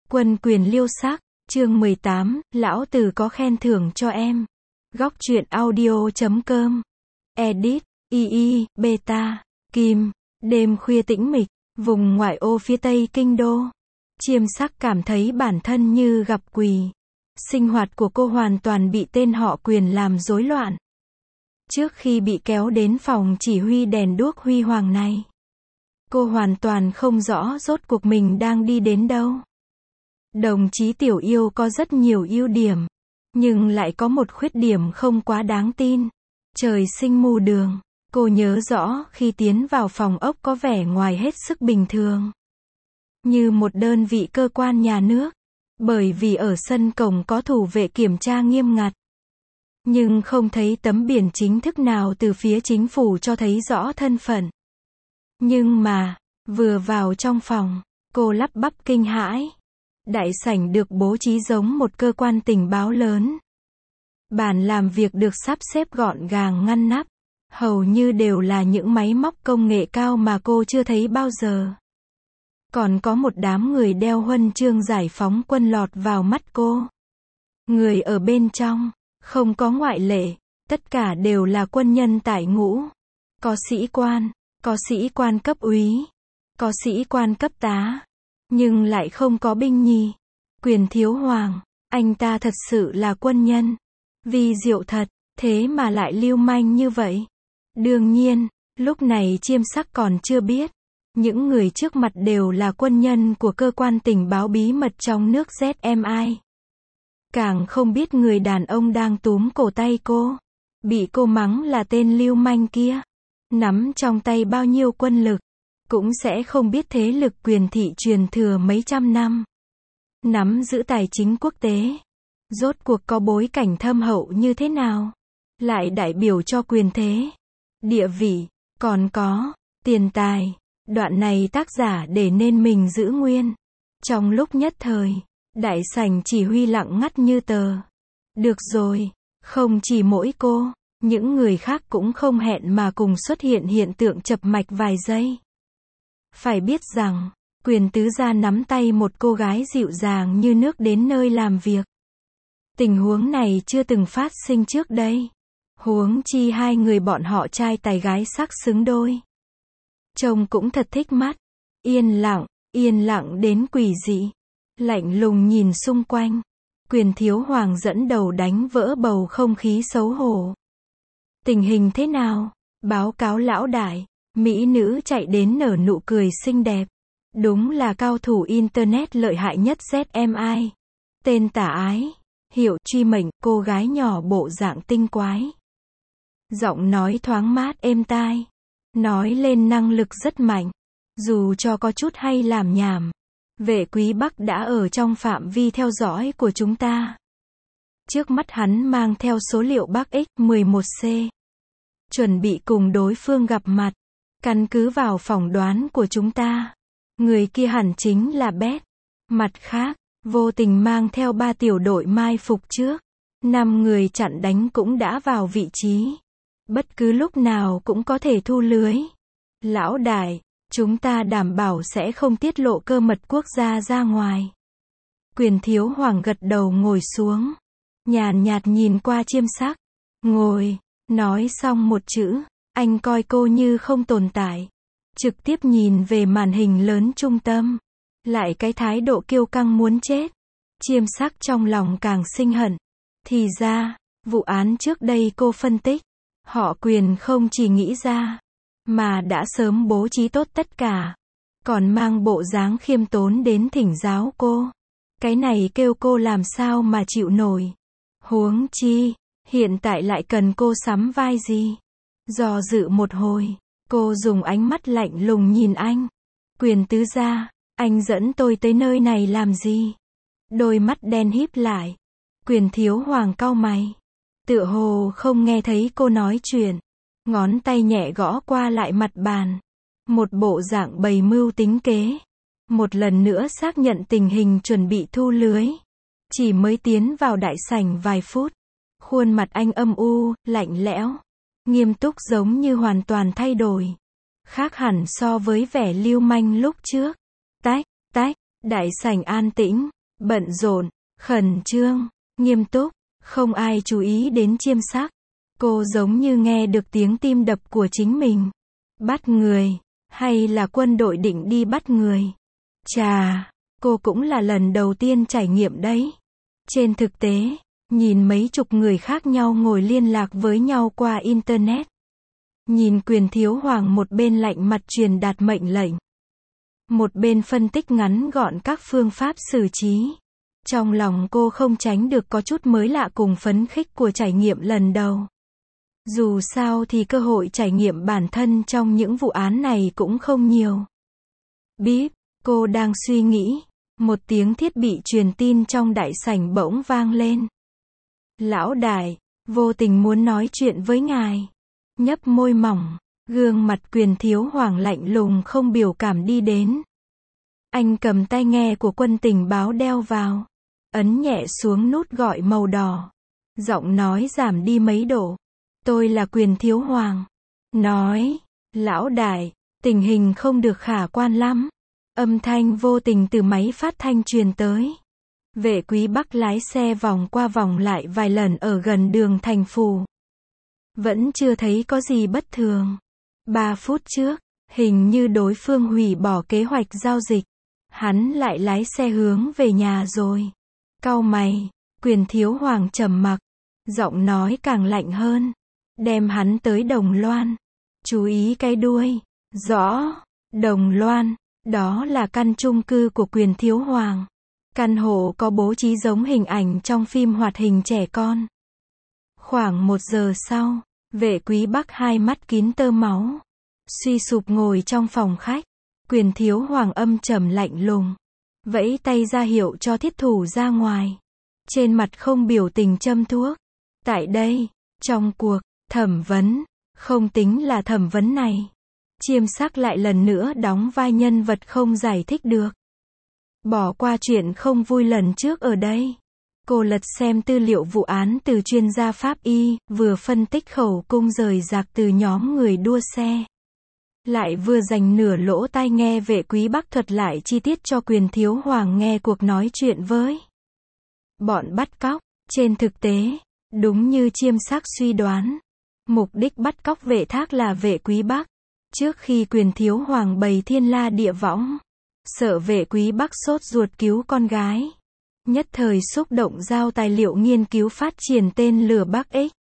Quân quyền liêu sắc, chương 18, lão tử có khen thưởng cho em. Góc truyện audio.com. Edit, beta, Kim. Đêm khuya tĩnh mịch, vùng ngoại ô phía tây kinh đô. Chiêm sắc cảm thấy bản thân như gặp quỷ. Sinh hoạt của cô hoàn toàn bị tên họ Quyền làm rối loạn. Trước khi bị kéo đến phòng chỉ huy đèn đuốc huy hoàng này, cô hoàn toàn không rõ rốt cuộc mình đang đi đến đâu. Đồng chí Tiểu Yêu có rất nhiều ưu điểm, nhưng lại có một khuyết điểm không quá đáng tin. Trời sinh mù đường. Cô nhớ rõ khi tiến vào phòng ốc có vẻ ngoài hết sức bình thường, như một đơn vị cơ quan nhà nước, bởi vì ở sân cổng có thủ vệ kiểm tra nghiêm ngặt. Nhưng không thấy tấm biển chính thức nào từ phía chính phủ cho thấy rõ thân phận. Nhưng mà, vừa vào trong phòng, cô lắp bắp kinh hãi. Đại sảnh được bố trí giống một cơ quan tình báo lớn. Bàn làm việc được sắp xếp gọn gàng ngăn nắp, hầu như đều là những máy móc công nghệ cao mà cô chưa thấy bao giờ. Còn có một đám người đeo huân chương giải phóng quân lọt vào mắt cô. Người ở bên trong, không có ngoại lệ, tất cả đều là quân nhân tại ngũ. Có sĩ quan cấp úy, có sĩ quan cấp tá, nhưng lại không có binh nhì. Quyền Thiếu Hoàng, anh ta thật sự là quân nhân. Vi diệu thật, thế mà lại lưu manh như vậy. Đương nhiên, lúc này Chiêm Sắc còn chưa biết, những người trước mặt đều là quân nhân của cơ quan tình báo bí mật trong nước ZMI. Càng không biết người đàn ông đang túm cổ tay cô, bị cô mắng là tên lưu manh kia, nắm trong tay bao nhiêu quân lực, cũng sẽ không biết thế lực quyền thị truyền thừa mấy trăm năm, nắm giữ tài chính quốc tế, rốt cuộc có bối cảnh thâm hậu như thế nào, lại đại biểu cho quyền thế, địa vị, còn có tiền tài. Đoạn này tác giả để nên mình giữ nguyên. Trong lúc nhất thời, đại sảnh chỉ huy lặng ngắt như tờ. Được rồi, không chỉ mỗi cô, những người khác cũng không hẹn mà cùng xuất hiện hiện tượng chập mạch vài giây. Phải biết rằng, Quyền tứ gia nắm tay một cô gái dịu dàng như nước đến nơi làm việc. Tình huống này chưa từng phát sinh trước đây. Huống chi hai người bọn họ trai tài gái sắc xứng đôi. Trông cũng thật thích mắt. Yên lặng đến quỷ dị. Lạnh lùng nhìn xung quanh. Quyền Thiếu Hoàng dẫn đầu đánh vỡ bầu không khí xấu hổ. Tình hình thế nào? Báo cáo lão đại. Mỹ nữ chạy đến nở nụ cười xinh đẹp. Đúng là cao thủ Internet lợi hại nhất ZMI. Tên tả ái. Hiệu truy mệnh, cô gái nhỏ bộ dạng tinh quái. Giọng nói thoáng mát êm tai. Nói lên năng lực rất mạnh. Dù cho có chút hay làm nhảm. Vệ Quý Bắc đã ở trong phạm vi theo dõi của chúng ta. Trước mắt hắn mang theo số liệu Bắc X11C. Chuẩn bị cùng đối phương gặp mặt. Căn cứ vào phỏng đoán của chúng ta, người kia hẳn chính là Bét. Mặt khác, vô tình mang theo 3 tiểu đội mai phục trước. 5 người chặn đánh cũng đã vào vị trí. Bất cứ lúc nào cũng có thể thu lưới. Lão đại, chúng ta đảm bảo sẽ không tiết lộ cơ mật quốc gia ra ngoài. Quyền Thiếu Hoàng gật đầu ngồi xuống. Nhàn nhạt nhìn qua Chiêm Sắc. Ngồi, nói xong một chữ, anh coi cô như không tồn tại. Trực tiếp nhìn về màn hình lớn trung tâm. Lại cái thái độ kiêu căng muốn chết. Chiêm Sắc trong lòng càng sinh hận. Thì ra, vụ án trước đây cô phân tích, họ Quyền không chỉ nghĩ ra, mà đã sớm bố trí tốt tất cả. Còn mang bộ dáng khiêm tốn đến thỉnh giáo cô. Cái này kêu cô làm sao mà chịu nổi. Huống chi, hiện tại lại cần cô sắm vai gì. Do dự một hồi, cô dùng ánh mắt lạnh lùng nhìn anh. Quyền tứ gia, anh dẫn tôi tới nơi này làm gì? Đôi mắt đen híp lại. Quyền Thiếu Hoàng cau mày. Tựa hồ không nghe thấy cô nói chuyện. Ngón tay nhẹ gõ qua lại mặt bàn. Một bộ dạng bày mưu tính kế. Một lần nữa xác nhận tình hình chuẩn bị thu lưới. Chỉ mới tiến vào đại sảnh vài phút. Khuôn mặt anh âm u, lạnh lẽo. Nghiêm túc giống như hoàn toàn thay đổi. Khác hẳn so với vẻ lưu manh lúc trước. Tách, đại sảnh an tĩnh. Bận rộn, khẩn trương, nghiêm túc, không ai chú ý đến Chiêm Sắc. Cô giống như nghe được tiếng tim đập của chính mình. Bắt người, hay là quân đội định đi bắt người? Chà, cô cũng là lần đầu tiên trải nghiệm đấy. Trên thực tế, nhìn mấy chục người khác nhau ngồi liên lạc với nhau qua Internet. Nhìn Quyền Thiếu Hoàng một bên lạnh mặt truyền đạt mệnh lệnh, một bên phân tích ngắn gọn các phương pháp xử trí. Trong lòng cô không tránh được có chút mới lạ cùng phấn khích của trải nghiệm lần đầu. Dù sao thì cơ hội trải nghiệm bản thân trong những vụ án này cũng không nhiều. Bíp, cô đang suy nghĩ, một tiếng thiết bị truyền tin trong đại sảnh bỗng vang lên. Lão đại, vô tình muốn nói chuyện với ngài. Nhấp môi mỏng, gương mặt Quyền Thiếu Hoàng lạnh lùng không biểu cảm đi đến. Anh cầm tai nghe của quân tình báo đeo vào, ấn nhẹ xuống nút gọi màu đỏ. Giọng nói giảm đi mấy độ. Tôi là Quyền Thiếu Hoàng. Nói, lão đại, tình hình không được khả quan lắm. Âm thanh vô tình từ máy phát thanh truyền tới. Vệ Quý Bắc lái xe vòng qua vòng lại vài lần ở gần đường Thành Phủ. Vẫn chưa thấy có gì bất thường. 3 phút trước, hình như đối phương hủy bỏ kế hoạch giao dịch. Hắn lại lái xe hướng về nhà rồi. Cau mày, Quyền Thiếu Hoàng trầm mặc. Giọng nói càng lạnh hơn. Đem hắn tới Đồng Loan. Chú ý cái đuôi. Rõ. Đồng Loan. Đó là căn chung cư của Quyền Thiếu Hoàng. Căn hộ có bố trí giống hình ảnh trong phim hoạt hình trẻ con. Khoảng 1 giờ sau, Vệ Quý Bắc hai mắt kín tơ máu, suy sụp ngồi trong phòng khách. Quyền Thiếu Hoàng âm trầm lạnh lùng, vẫy tay ra hiệu cho thiết thủ ra ngoài. Trên mặt không biểu tình châm thuốc. Tại đây, trong cuộc thẩm vấn, không tính là thẩm vấn này, Chiêm Sắc lại lần nữa đóng vai nhân vật không giải thích được. Bỏ qua chuyện không vui lần trước ở đây. Cô lật xem tư liệu vụ án từ chuyên gia pháp y, vừa phân tích khẩu cung rời rạc từ nhóm người đua xe. Lại vừa dành nửa lỗ tai nghe Vệ Quý Bắc thuật lại chi tiết cho Quyền Thiếu Hoàng nghe cuộc nói chuyện với bọn bắt cóc. Trên thực tế, đúng như Chiêm Sắc suy đoán, mục đích bắt cóc Vệ Thác là Vệ Quý Bắc. Trước khi Quyền Thiếu Hoàng bày thiên la địa võng, sợ Vệ Quý Bắc sốt ruột cứu con gái, nhất thời xúc động giao tài liệu nghiên cứu phát triển tên lửa Bắc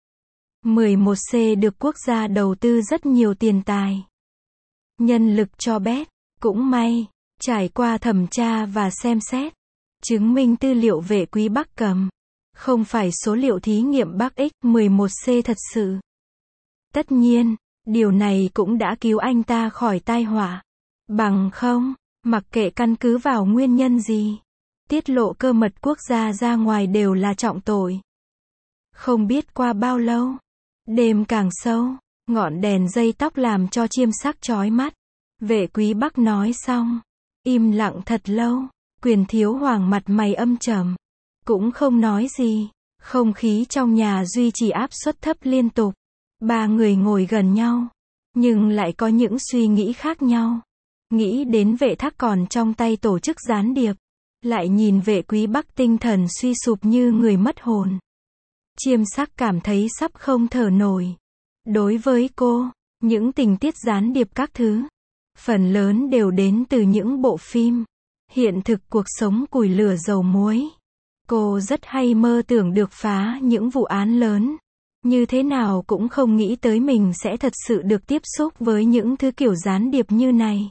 X-11C được quốc gia đầu tư rất nhiều tiền tài, nhân lực cho bét. Cũng may, trải qua thẩm tra và xem xét, chứng minh tư liệu Vệ Quý Bắc cầm không phải số liệu thí nghiệm Bắc X-11C thật sự. Tất nhiên, điều này cũng đã cứu anh ta khỏi tai họa. Bằng không, mặc kệ căn cứ vào nguyên nhân gì, tiết lộ cơ mật quốc gia ra ngoài đều là trọng tội. Không biết qua bao lâu, đêm càng sâu, ngọn đèn dây tóc làm cho Chiêm Sắc chói mắt. Vệ Quý Bắc nói xong, im lặng thật lâu. Quyền Thiếu Hoàng mặt mày âm trầm, cũng không nói gì. Không khí trong nhà duy trì áp suất thấp liên tục. 3 người ngồi gần nhau, nhưng lại có những suy nghĩ khác nhau. Nghĩ đến Vệ Thác còn trong tay tổ chức gián điệp, lại nhìn Vệ Quý Bắc tinh thần suy sụp như người mất hồn. Chiêm Sắc cảm thấy sắp không thở nổi. Đối với cô, những tình tiết gián điệp các thứ, phần lớn đều đến từ những bộ phim. Hiện thực cuộc sống củi lửa dầu muối. Cô rất hay mơ tưởng được phá những vụ án lớn. Như thế nào cũng không nghĩ tới mình sẽ thật sự được tiếp xúc với những thứ kiểu gián điệp như này.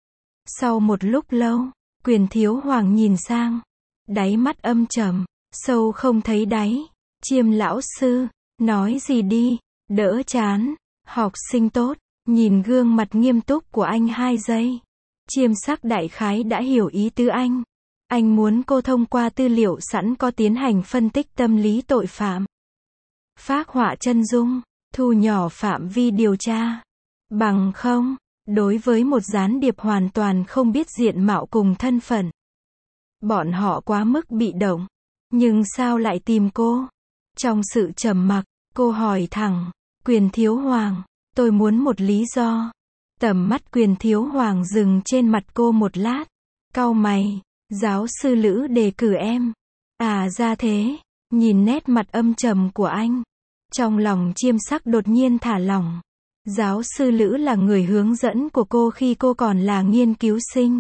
Sau một lúc lâu, Quyền Thiếu Hoàng nhìn sang, đáy mắt âm trầm, sâu không thấy đáy. Chiêm lão sư, nói gì đi, đỡ chán, học sinh tốt. Nhìn gương mặt nghiêm túc của anh 2 giây, Chiêm Sắc đại khái đã hiểu ý tứ anh. Anh muốn cô thông qua tư liệu sẵn có tiến hành phân tích tâm lý tội phạm, phác họa chân dung, thu nhỏ phạm vi điều tra. Bằng không, đối với một gián điệp hoàn toàn không biết diện mạo cùng thân phận, bọn họ quá mức bị động. Nhưng sao lại tìm cô? Trong sự trầm mặc, cô hỏi thẳng, Quyền Thiếu Hoàng, tôi muốn một lý do. Tầm mắt Quyền Thiếu Hoàng dừng trên mặt cô một lát, cau mày, Giáo sư Lữ đề cử em. À ra thế. Nhìn nét mặt âm trầm của anh, trong lòng Chiêm Sắc đột nhiên thả lỏng. Giáo sư Lữ là người hướng dẫn của cô khi cô còn là nghiên cứu sinh.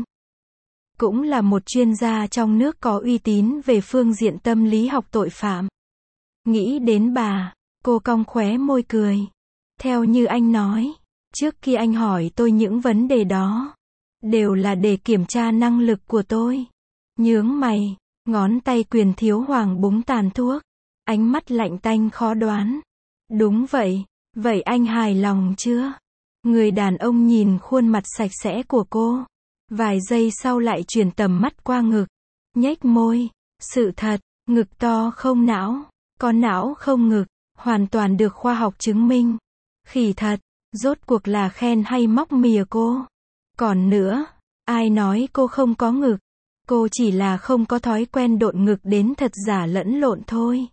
Cũng là một chuyên gia trong nước có uy tín về phương diện tâm lý học tội phạm. Nghĩ đến bà, cô cong khóe môi cười. Theo như anh nói, trước khi anh hỏi tôi những vấn đề đó, đều là để kiểm tra năng lực của tôi. Nhướng mày, ngón tay Quyền Thiếu Hoàng búng tàn thuốc, ánh mắt lạnh tanh khó đoán. Đúng vậy, vậy anh hài lòng chưa? Người đàn ông nhìn khuôn mặt sạch sẽ của cô, vài giây sau lại chuyển tầm mắt qua ngực, nhếch môi. Sự thật, ngực to không não, có não không ngực, hoàn toàn được khoa học chứng minh. Khỉ thật, rốt cuộc là khen hay móc mìa cô? Còn nữa, ai nói cô không có ngực? Cô chỉ là không có thói quen độn ngực đến thật giả lẫn lộn thôi.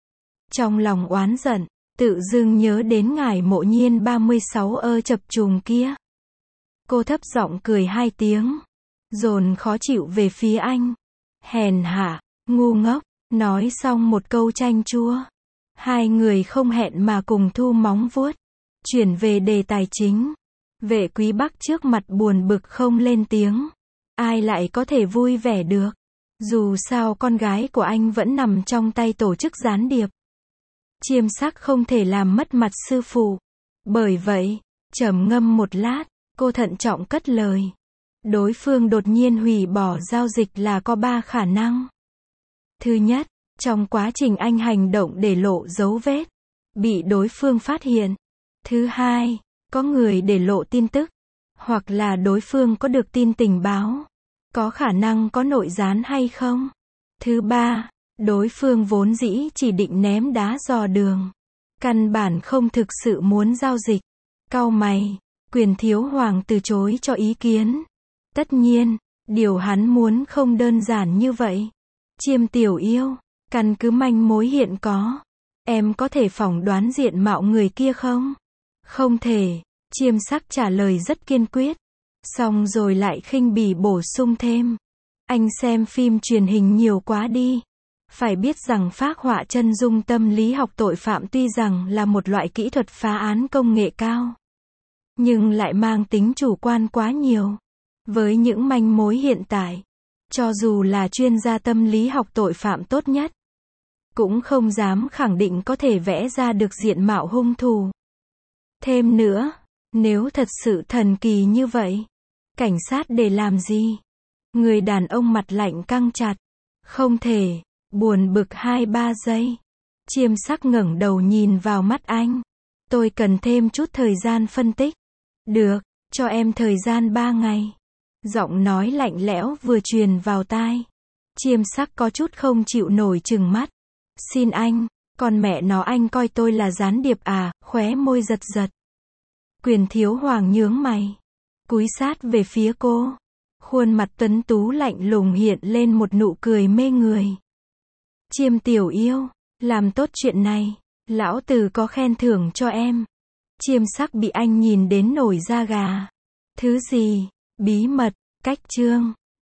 Trong lòng oán giận, tự dưng nhớ đến ngải Mộ Nhiên 36 chập trùng kia. Cô thấp giọng cười hai tiếng, dồn khó chịu về phía anh. Hèn hạ, ngu ngốc, nói xong một câu chanh chua. Hai người không hẹn mà cùng thu móng vuốt. Chuyển về đề tài chính. Vệ Quý Bắc trước mặt buồn bực không lên tiếng. Ai lại có thể vui vẻ được? Dù sao con gái của anh vẫn nằm trong tay tổ chức gián điệp. Chiêm Sắc không thể làm mất mặt sư phụ. Bởi vậy, trầm ngâm một lát, cô thận trọng cất lời. Đối phương đột nhiên hủy bỏ giao dịch là có 3 khả năng. Thứ nhất, trong quá trình anh hành động để lộ dấu vết, bị đối phương phát hiện. Thứ hai, có người để lộ tin tức, hoặc là đối phương có được tin tình báo, có khả năng có nội gián hay không. Thứ ba, đối phương vốn dĩ chỉ định ném đá dò đường, căn bản không thực sự muốn giao dịch. Cau mày, Quyền Thiếu Hoàng từ chối cho ý kiến. Tất nhiên, điều hắn muốn không đơn giản như vậy. Chiêm tiểu yêu, căn cứ manh mối hiện có, em có thể phỏng đoán diện mạo người kia không? Không thể, Chiêm Sắc trả lời rất kiên quyết. Xong rồi lại khinh bỉ bổ sung thêm. Anh xem phim truyền hình nhiều quá đi. Phải biết rằng phác họa chân dung tâm lý học tội phạm tuy rằng là một loại kỹ thuật phá án công nghệ cao, nhưng lại mang tính chủ quan quá nhiều. Với những manh mối hiện tại, cho dù là chuyên gia tâm lý học tội phạm tốt nhất, cũng không dám khẳng định có thể vẽ ra được diện mạo hung thủ. Thêm nữa, nếu thật sự thần kỳ như vậy, cảnh sát để làm gì? Người đàn ông mặt lạnh căng chặt. Không thể, buồn bực 2-3 giây. Chiêm Sắc ngẩng đầu nhìn vào mắt anh. Tôi cần thêm chút thời gian phân tích. Được, cho em thời gian 3 ngày. Giọng nói lạnh lẽo vừa truyền vào tai. Chiêm Sắc có chút không chịu nổi trừng mắt. Xin anh, còn mẹ nó anh coi tôi là gián điệp à? Khóe môi giật giật. Quyền Thiếu Hoàng nhướng mày, cúi sát về phía cô. Khuôn mặt tuấn tú lạnh lùng hiện lên một nụ cười mê người. Chiêm tiểu yêu, làm tốt chuyện này, lão tử có khen thưởng cho em. Chiêm Sắc bị anh nhìn đến nổi da gà. Thứ gì? Bí mật, cách chương.